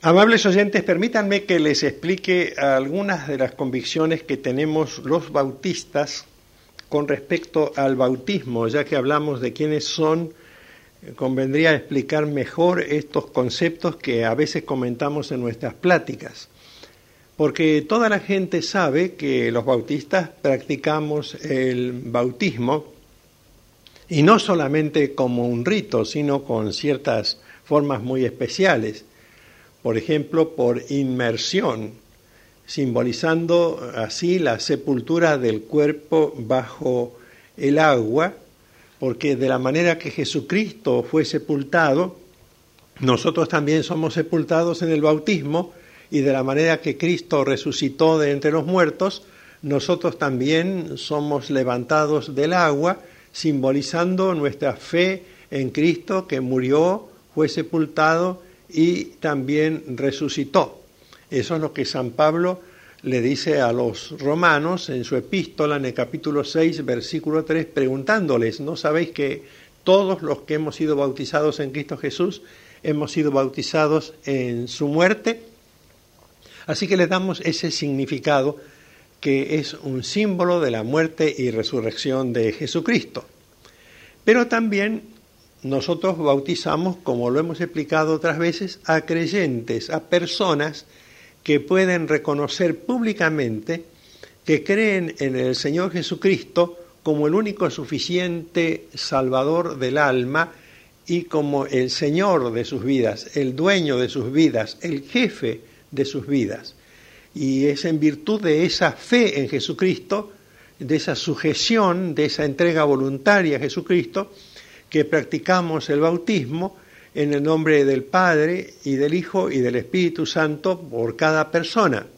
Amables oyentes, permítanme que les explique algunas de las convicciones que tenemos los bautistas con respecto al bautismo. Ya que hablamos de quiénes son, convendría explicar mejor estos conceptos que a veces comentamos en nuestras pláticas. Porque toda la gente sabe que los bautistas practicamos el bautismo, y no solamente como un rito, sino con ciertas formas muy especiales. Por ejemplo, por inmersión, simbolizando así la sepultura del cuerpo bajo el agua, porque de la manera que Jesucristo fue sepultado, nosotros también somos sepultados en el bautismo, y de la manera que Cristo resucitó de entre los muertos, nosotros también somos levantados del agua, simbolizando nuestra fe en Cristo que murió, fue sepultado y también resucitó. Eso es lo que San Pablo le dice a los romanos en su epístola, en el capítulo 6, versículo 3, preguntándoles: ¿no sabéis que todos los que hemos sido bautizados en Cristo Jesús hemos sido bautizados en su muerte? Así que le damos ese significado que es un símbolo de la muerte y resurrección de Jesucristo. Pero también nosotros bautizamos, como lo hemos explicado otras veces, a creyentes, a personas que pueden reconocer públicamente que creen en el Señor Jesucristo como el único suficiente Salvador del alma y como el Señor de sus vidas, el dueño de sus vidas, el jefe de sus vidas. Y es en virtud de esa fe en Jesucristo, de esa sujeción, de esa entrega voluntaria a Jesucristo, que practicamos el bautismo en el nombre del Padre y del Hijo y del Espíritu Santo por cada persona.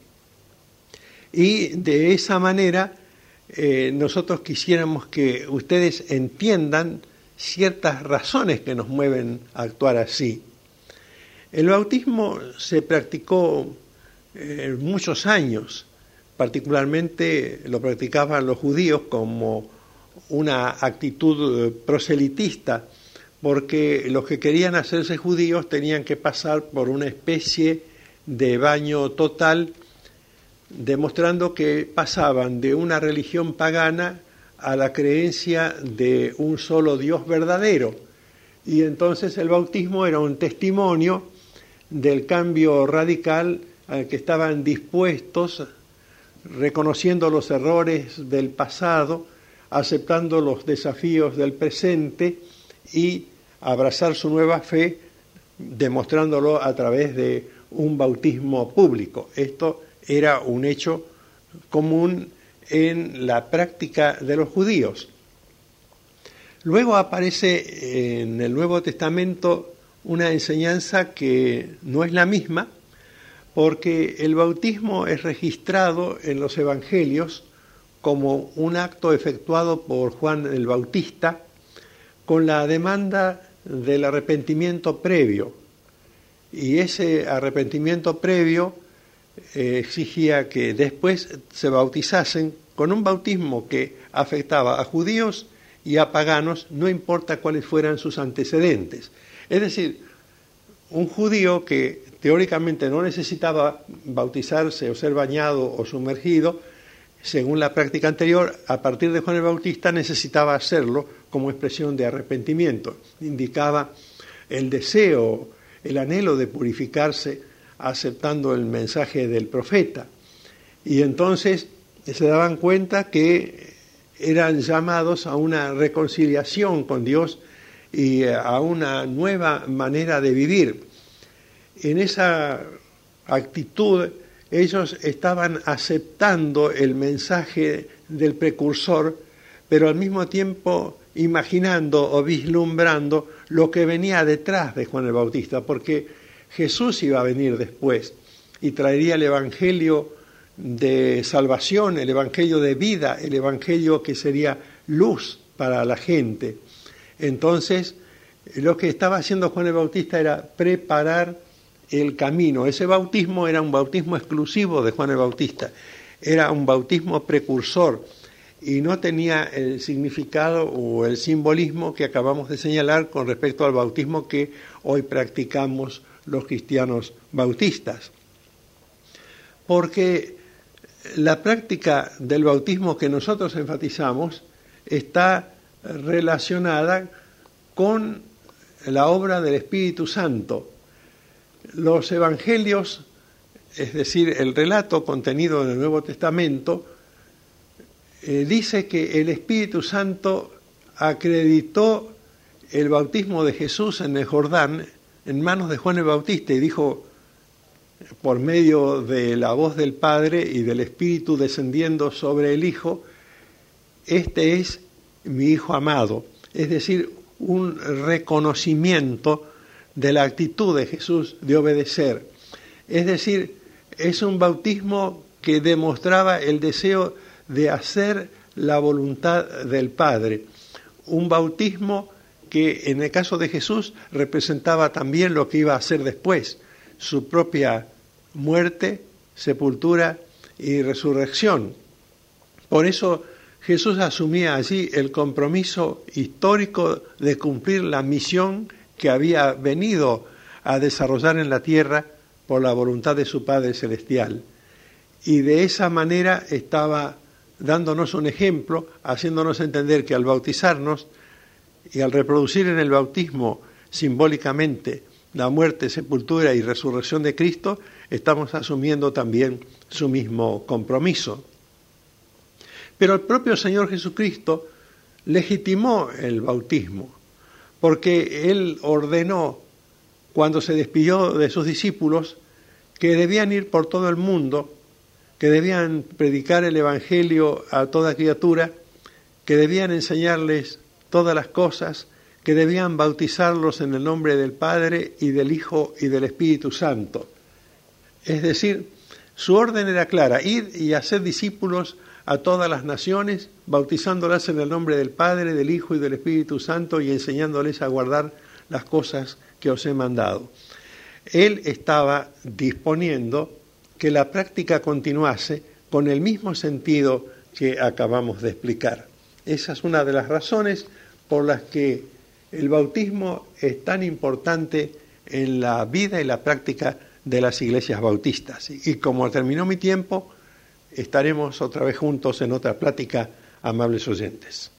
Y de esa manera nosotros quisiéramos que ustedes entiendan ciertas razones que nos mueven a actuar así. El bautismo se practicó muchos años, particularmente lo practicaban los judíos como una actitud proselitista, porque los que querían hacerse judíos tenían que pasar por una especie de baño total, demostrando que pasaban de una religión pagana a la creencia de un solo Dios verdadero. Y entonces el bautismo era un testimonio del cambio radical al que estaban dispuestos, reconociendo los errores del pasado, aceptando los desafíos del presente y abrazar su nueva fe, demostrándolo a través de un bautismo público. Esto era un hecho común en la práctica de los judíos. Luego aparece en el Nuevo Testamento una enseñanza que no es la misma, porque el bautismo es registrado en los evangelios como un acto efectuado por Juan el Bautista con la demanda del arrepentimiento previo. Y ese arrepentimiento previo exigía que después se bautizasen con un bautismo que afectaba a judíos y a paganos, no importa cuáles fueran sus antecedentes. Es decir, un judío que teóricamente no necesitaba bautizarse o ser bañado o sumergido, según la práctica anterior, a partir de Juan el Bautista necesitaba hacerlo como expresión de arrepentimiento. Indicaba el deseo, el anhelo de purificarse aceptando el mensaje del profeta. Y entonces se daban cuenta que eran llamados a una reconciliación con Dios y a una nueva manera de vivir. En esa actitud ellos estaban aceptando el mensaje del precursor, pero al mismo tiempo imaginando o vislumbrando lo que venía detrás de Juan el Bautista, porque Jesús iba a venir después y traería el evangelio de salvación, el evangelio de vida, el evangelio que sería luz para la gente. Entonces, lo que estaba haciendo Juan el Bautista era preparar el camino. Ese bautismo era un bautismo exclusivo de Juan el Bautista, era un bautismo precursor y no tenía el significado o el simbolismo que acabamos de señalar con respecto al bautismo que hoy practicamos los cristianos bautistas. Porque la práctica del bautismo que nosotros enfatizamos está relacionada con la obra del Espíritu Santo. Los evangelios, es decir, el relato contenido en el Nuevo Testamento, dice que el Espíritu Santo acreditó el bautismo de Jesús en el Jordán en manos de Juan el Bautista y dijo, por medio de la voz del Padre y del Espíritu descendiendo sobre el Hijo, este es mi Hijo amado. Es decir, un reconocimiento de la actitud de Jesús de obedecer. Es decir, es un bautismo que demostraba el deseo de hacer la voluntad del Padre. Un bautismo que en el caso de Jesús representaba también lo que iba a hacer después, su propia muerte, sepultura y resurrección. Por eso Jesús asumía allí el compromiso histórico de cumplir la misión que había venido a desarrollar en la tierra por la voluntad de su Padre Celestial. Y de esa manera estaba dándonos un ejemplo, haciéndonos entender que al bautizarnos y al reproducir en el bautismo simbólicamente la muerte, sepultura y resurrección de Cristo, estamos asumiendo también su mismo compromiso. Pero el propio Señor Jesucristo legitimó el bautismo, porque Él ordenó, cuando se despidió de sus discípulos, que debían ir por todo el mundo, que debían predicar el Evangelio a toda criatura, que debían enseñarles todas las cosas, que debían bautizarlos en el nombre del Padre y del Hijo y del Espíritu Santo. Es decir, su orden era clara, ir y hacer discípulos a todas las naciones, bautizándolas en el nombre del Padre, del Hijo y del Espíritu Santo y enseñándoles a guardar las cosas que os he mandado. Él estaba disponiendo que la práctica continuase con el mismo sentido que acabamos de explicar. Esa es una de las razones por las que el bautismo es tan importante en la vida y la práctica de las iglesias bautistas. Y como terminó mi tiempo, estaremos otra vez juntos en otra plática, amables oyentes.